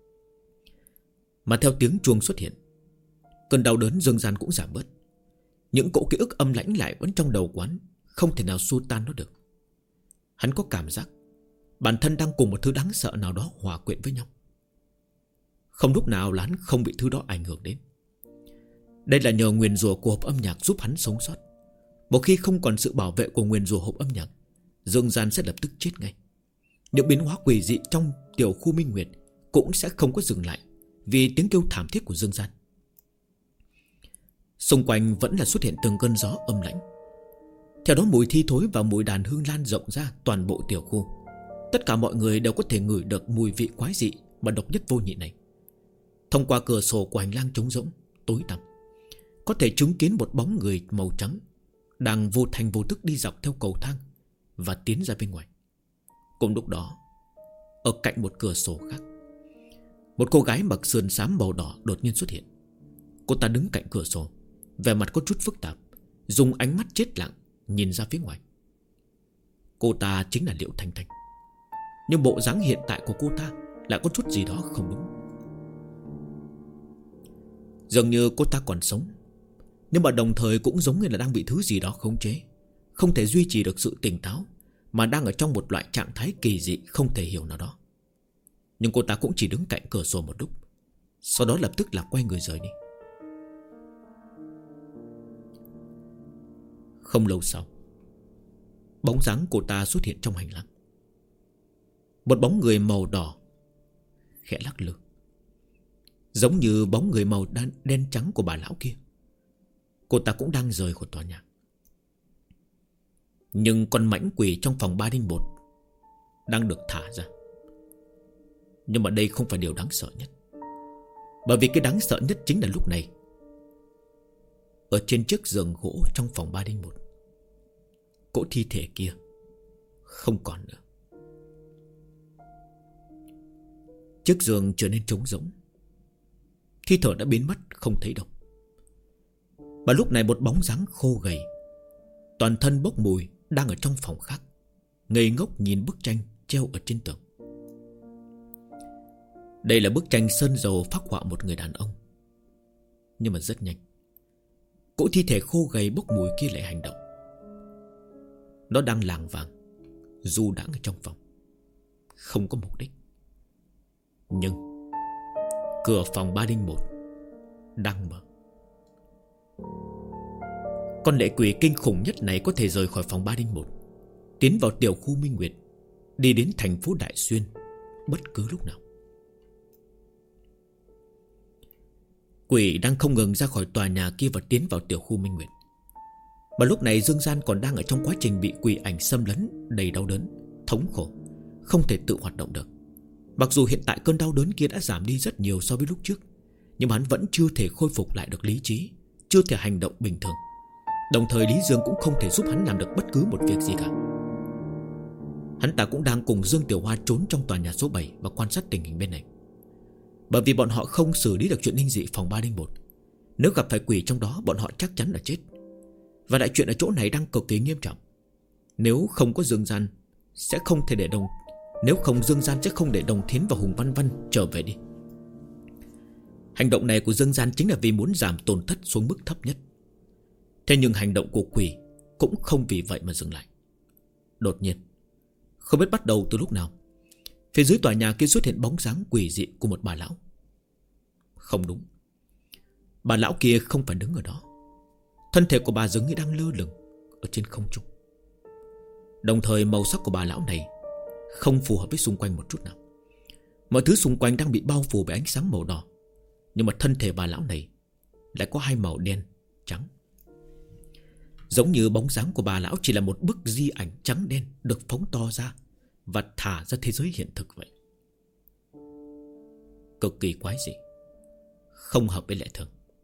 Mà theo tiếng chuông xuất hiện, cơn đau đớn Dương Gian cũng giảm bớt. Những cỗ ký ức âm lãnh lại vẫn trong đầu của hắn, không thể nào xua tan nó được. Hắn có cảm giác bản thân đang cùng một thứ đáng sợ nào đó hòa quyện với nhau. Không lúc nào là hắn không bị thứ đó ảnh hưởng đến. Đây là nhờ nguyền rủa của hộp âm nhạc giúp hắn sống sót. Một khi không còn sự bảo vệ của nguyền rủa hộp âm nhạc, Dương Gian sẽ lập tức chết ngay. Những biến hóa quỷ dị trong tiểu khu Minh Nguyệt cũng sẽ không có dừng lại vì tiếng kêu thảm thiết của Dương Gian. Xung quanh vẫn là xuất hiện từng cơn gió âm lãnh. Theo đó mùi thi thối và mùi đàn hương lan rộng ra toàn bộ tiểu khu. Tất cả mọi người đều có thể ngửi được mùi vị quái dị mà độc nhất vô nhị này. Thông qua cửa sổ của hành lang trống rỗng tối tăm, có thể chứng kiến một bóng người màu trắng đang vô thành vô tức đi dọc theo cầu thang và tiến ra bên ngoài. Cùng lúc đó, ở cạnh một cửa sổ khác, một cô gái mặc sườn xám màu đỏ đột nhiên xuất hiện. Cô ta đứng cạnh cửa sổ, vẻ mặt có chút phức tạp, dùng ánh mắt chết lặng nhìn ra phía ngoài. Cô ta chính là Liễu Thanh Thanh. Nhưng bộ dáng hiện tại của cô ta lại có chút gì đó không đúng. Dường như cô ta còn sống, nhưng mà đồng thời cũng giống như là đang bị thứ gì đó khống chế, không thể duy trì được sự tỉnh táo, mà đang ở trong một loại trạng thái kỳ dị không thể hiểu nào đó. Nhưng cô ta cũng chỉ đứng cạnh cửa sổ một lúc, sau đó lập tức là quay người rời đi. Không lâu sau, bóng dáng cô ta xuất hiện trong hành lang. Một bóng người màu đỏ khẽ lắc lư, giống như bóng người màu đen trắng của bà lão kia. Cô ta cũng đang rời khỏi tòa nhà. Nhưng con mãnh quỷ trong phòng 301 đang được thả ra. Nhưng mà đây không phải điều đáng sợ nhất. Bởi vì cái đáng sợ nhất chính là lúc này, ở trên chiếc giường gỗ trong phòng 301, cỗ thi thể kia không còn nữa. Chiếc giường trở nên trống rỗng. Thi thể đã biến mất không thấy đâu. Và lúc này một bóng dáng khô gầy, toàn thân bốc mùi, đang ở trong phòng khác, ngây ngốc nhìn bức tranh treo ở trên tường. Đây là bức tranh sơn dầu phác họa một người đàn ông. Nhưng mà rất nhanh, cỗ thi thể khô gầy bốc mùi kia lại hành động. Nó đang lảng vảng du đãng ở trong phòng, không có mục đích. Nhưng cửa phòng 301 đang mở. Con lệ quỷ kinh khủng nhất này có thể rời khỏi phòng 301, tiến vào tiểu khu Minh Nguyệt, đi đến thành phố Đại Xuyên bất cứ lúc nào. Quỷ đang không ngừng ra khỏi tòa nhà kia và tiến vào tiểu khu Minh Nguyệt. Mà lúc này Dương Gian còn đang ở trong quá trình bị quỷ ảnh xâm lấn, đầy đau đớn, thống khổ, không thể tự hoạt động được. Mặc dù hiện tại cơn đau đớn kia đã giảm đi rất nhiều so với lúc trước, nhưng mà hắn vẫn chưa thể khôi phục lại được lý trí, chưa thể hành động bình thường. Đồng thời Lý Dương cũng không thể giúp hắn làm được bất cứ một việc gì cả. Hắn ta cũng đang cùng Dương Tiểu Hoa trốn trong tòa nhà số 7 và quan sát tình hình bên này. Bởi vì bọn họ không xử lý được chuyện linh dị phòng 301, nếu gặp phải quỷ trong đó bọn họ chắc chắn là chết. Và đại chuyện ở chỗ này đang cực kỳ nghiêm trọng. Nếu không có Dương Gian sẽ không thể để Nếu không Dương Gian sẽ không để Đồng Thiến và Hùng Văn Văn trở về đi. Hành động này của Dương Gian chính là vì muốn giảm tổn thất xuống mức thấp nhất. Thế nhưng hành động của quỷ cũng không vì vậy mà dừng lại. Đột nhiên, không biết bắt đầu từ lúc nào, phía dưới tòa nhà kia xuất hiện bóng dáng quỷ dị của một bà lão. Không đúng, bà lão kia không phải đứng ở đó. Thân thể của bà dường như đang lơ lửng ở trên không trung. Đồng thời màu sắc của bà lão này không phù hợp với xung quanh một chút nào. Mọi thứ xung quanh đang bị bao phủ bởi ánh sáng màu đỏ, nhưng mà thân thể bà lão này lại có hai màu đen, trắng. Giống như bóng dáng của bà lão chỉ là một bức di ảnh trắng đen được phóng to ra và thả ra thế giới hiện thực vậy. Cực kỳ quái dị, không hợp với lẽ thường.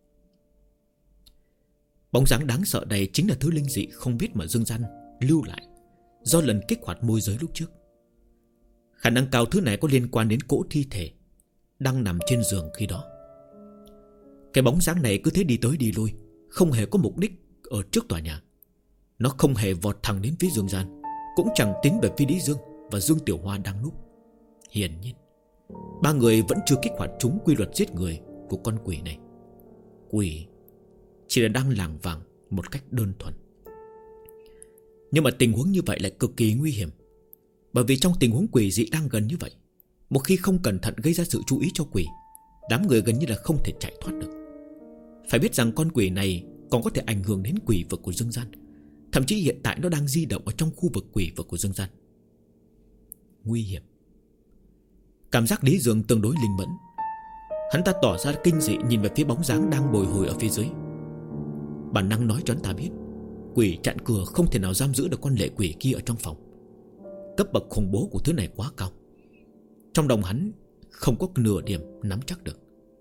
Bóng dáng đáng sợ này chính là thứ linh dị không biết mà Dương Gian lưu lại do lần kích hoạt môi giới lúc trước. Khả năng cao thứ này có liên quan đến cỗ thi thể đang nằm trên giường khi đó. Cái bóng dáng này cứ thế đi tới đi lui, không hề có mục đích ở trước tòa nhà. Nó không hề vọt thẳng đến phía Dương Gian, cũng chẳng tiến về phía Lý Dương và Dương Tiểu Hoa đang núp. Hiển nhiên ba người vẫn chưa kích hoạt trúng quy luật giết người của con quỷ này. Quỷ chỉ là đang lảng vảng một cách đơn thuần. Nhưng mà tình huống như vậy lại cực kỳ nguy hiểm. Bởi vì trong tình huống quỷ dị đang gần như vậy, một khi không cẩn thận gây ra sự chú ý cho quỷ, đám người gần như là không thể chạy thoát được. Phải biết rằng con quỷ này còn có thể ảnh hưởng đến quỷ vực của Dương Gian. Thậm chí hiện tại nó đang di động ở trong khu vực quỷ vực của Dương Gian. Nguy hiểm. Cảm giác Lý Dương tương đối linh mẫn. Hắn ta tỏ ra kinh dị nhìn về phía bóng dáng đang bồi hồi ở phía dưới. Bản năng nói cho hắn ta biết quỷ chặn cửa không thể nào giam giữ được con lệ quỷ kia ở trong phòng. Cấp bậc khủng bố của thứ này quá cao. Trong lòng hắn không có nửa điểm nắm chắc được.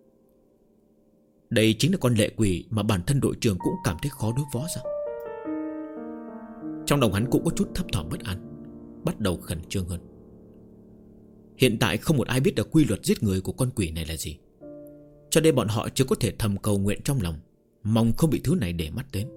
Đây chính là con lệ quỷ mà bản thân đội trưởng cũng cảm thấy khó đối phó sao? Trong lòng hắn cũng có chút thấp thỏm bất an, bắt đầu khẩn trương hơn. Hiện tại không một ai biết được quy luật giết người của con quỷ này là gì, cho nên bọn họ chỉ có thể thầm cầu nguyện trong lòng, mong không bị thứ này để mắt đến.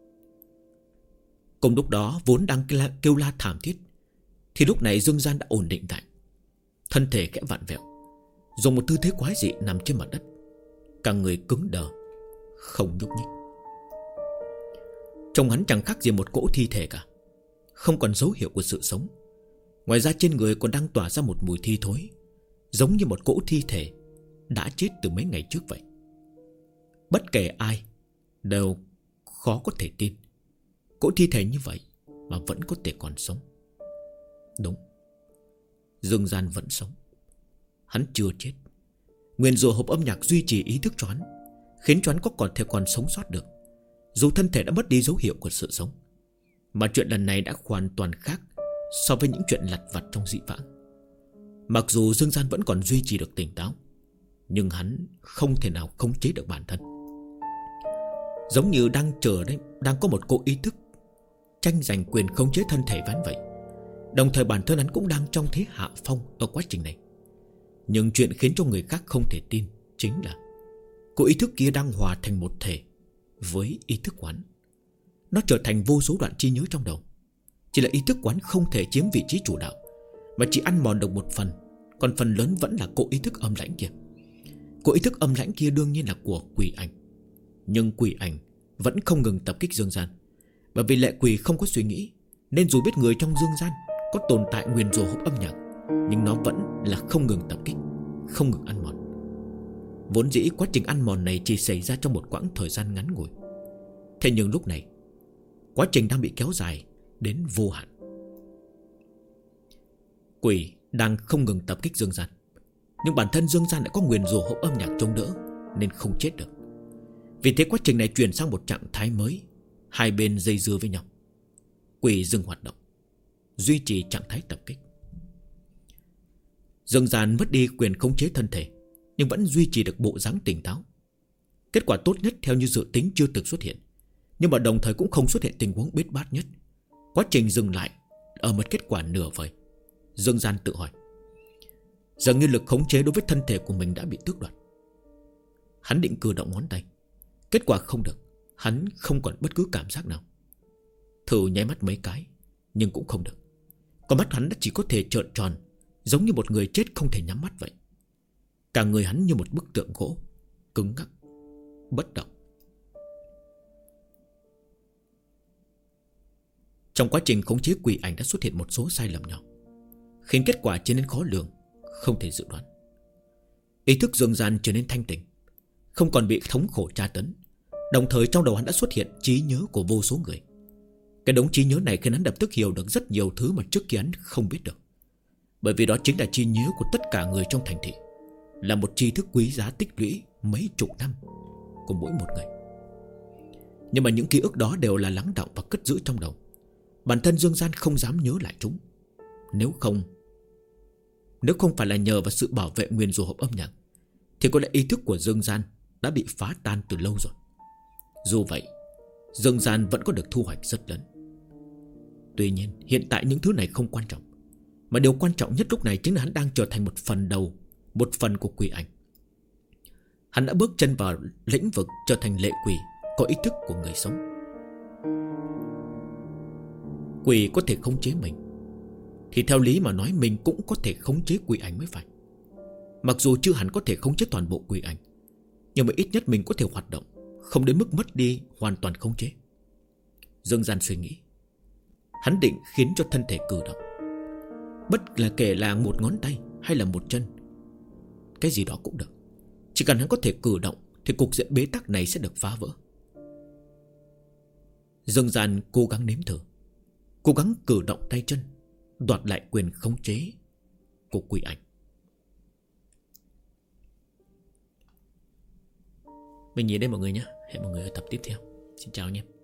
Cùng lúc đó vốn đang kêu la thảm thiết, thì lúc này Dương Gian đã ổn định lại. Thân thể khẽ vặn vẹo, dùng một tư thế quái dị nằm trên mặt đất, cả người cứng đờ, không nhúc nhích. Trông hắn chẳng khác gì một cỗ thi thể cả, không còn dấu hiệu của sự sống. Ngoài ra trên người còn đang tỏa ra một mùi thi thối, giống như một cỗ thi thể đã chết từ mấy ngày trước vậy. Bất kể ai đều khó có thể tin cỗ thi thể như vậy mà vẫn có thể còn sống. Đúng, Dương Gian vẫn sống. Hắn chưa chết. Nguyền rủa hộp âm nhạc duy trì ý thức cho hắn, khiến cho hắn có còn thể còn sống sót được, dù thân thể đã mất đi dấu hiệu của sự sống. Mà chuyện lần này đã hoàn toàn khác so với những chuyện lặt vặt trong dị vãng. Mặc dù Dương Gian vẫn còn duy trì được tỉnh táo, nhưng hắn không thể nào khống chế được bản thân. Giống như đang chờ đấy, đang có một cỗ ý thức tranh giành quyền khống chế thân thể ván vậy. Đồng thời bản thân hắn cũng đang trong thế hạ phong ở quá trình này. Nhưng chuyện khiến cho người khác không thể tin chính là cỗ ý thức kia đang hòa thành một thể với ý thức quán. Nó trở thành vô số đoạn trí nhớ trong đầu. Chỉ là ý thức quán không thể chiếm vị trí chủ đạo, mà chỉ ăn mòn được một phần, còn phần lớn vẫn là cỗ ý thức âm lãnh kia. Cỗ ý thức âm lãnh kia đương nhiên là của quỷ ảnh. Nhưng quỷ ảnh vẫn không ngừng tập kích Dương Gian. Bởi vì lệ quỷ không có suy nghĩ, nên dù biết người trong Dương Gian có tồn tại nguyền rủa hộp âm nhạc, nhưng nó vẫn là không ngừng tập kích, không ngừng ăn mòn. Vốn dĩ quá trình ăn mòn này chỉ xảy ra trong một quãng thời gian ngắn ngủi. Thế nhưng lúc này quá trình đang bị kéo dài đến vô hạn. Quỷ đang không ngừng tập kích Dương Gian, nhưng bản thân Dương Gian lại có nguyền rủa hộp âm nhạc chống đỡ, nên không chết được. Vì thế quá trình này chuyển sang một trạng thái mới. Hai bên dây dưa với nhau. Quỷ dừng hoạt động, duy trì trạng thái tập kích. Dương Gian mất đi quyền khống chế thân thể, nhưng vẫn duy trì được bộ dáng tỉnh táo. Kết quả tốt nhất theo như dự tính chưa từng xuất hiện, nhưng mà đồng thời cũng không xuất hiện tình huống bết bát nhất. Quá trình dừng lại ở một kết quả nửa vời. Dương Gian tự hỏi, dường như lực khống chế đối với thân thể của mình đã bị tước đoạt. Hắn định cử động ngón tay, kết quả không được. Hắn không còn bất cứ cảm giác nào. Thử nháy mắt mấy cái, nhưng cũng không được. Con mắt hắn đã chỉ có thể trợn tròn, giống như một người chết không thể nhắm mắt vậy. Cả người hắn như một bức tượng gỗ, cứng ngắc, bất động. Trong quá trình khống chế quỷ ảnh đã xuất hiện một số sai lầm nhỏ, khiến kết quả trở nên khó lường, không thể dự đoán. Ý thức Dương Gian trở nên thanh tỉnh, không còn bị thống khổ tra tấn. Đồng thời trong đầu hắn đã xuất hiện trí nhớ của vô số người. Cái đống trí nhớ này khiến hắn lập tức hiểu được rất nhiều thứ mà trước kia hắn không biết được. Bởi vì đó chính là trí nhớ của tất cả người trong thành thị, là một tri thức quý giá tích lũy mấy chục năm của mỗi một người. Nhưng mà những ký ức đó đều là lắng đọng và cất giữ trong đầu. Bản thân Dương Gian không dám nhớ lại chúng. Nếu không phải là nhờ vào sự bảo vệ nguyền rủa hộp âm nhạc, thì có lẽ ý thức của Dương Gian đã bị phá tan từ lâu rồi. Dù vậy, Dương Gian vẫn có được thu hoạch rất lớn. Tuy nhiên hiện tại những thứ này không quan trọng, mà điều quan trọng nhất lúc này chính là hắn đang trở thành một phần của quỷ ảnh. Hắn đã bước chân vào lĩnh vực trở thành lệ quỷ, có ý thức của người sống. Quỷ có thể khống chế mình, thì theo lý mà nói mình cũng có thể khống chế quỷ ảnh mới phải. Mặc dù chưa hẳn có thể khống chế toàn bộ quỷ ảnh, nhưng mà ít nhất mình có thể hoạt động, không đến mức mất đi hoàn toàn khống chế. Dương Gian suy nghĩ. Hắn định khiến cho thân thể cử động, bất là kể là một ngón tay hay là một chân, cái gì đó cũng được. Chỉ cần hắn có thể cử động thì cục diện bế tắc này sẽ được phá vỡ. Dương Gian cố gắng nếm thử, cố gắng cử động tay chân, đoạt lại quyền khống chế của quỷ ảnh. Mình nhìn đây mọi người nhé. Hẹn mọi người ở tập tiếp theo. Xin chào nhé.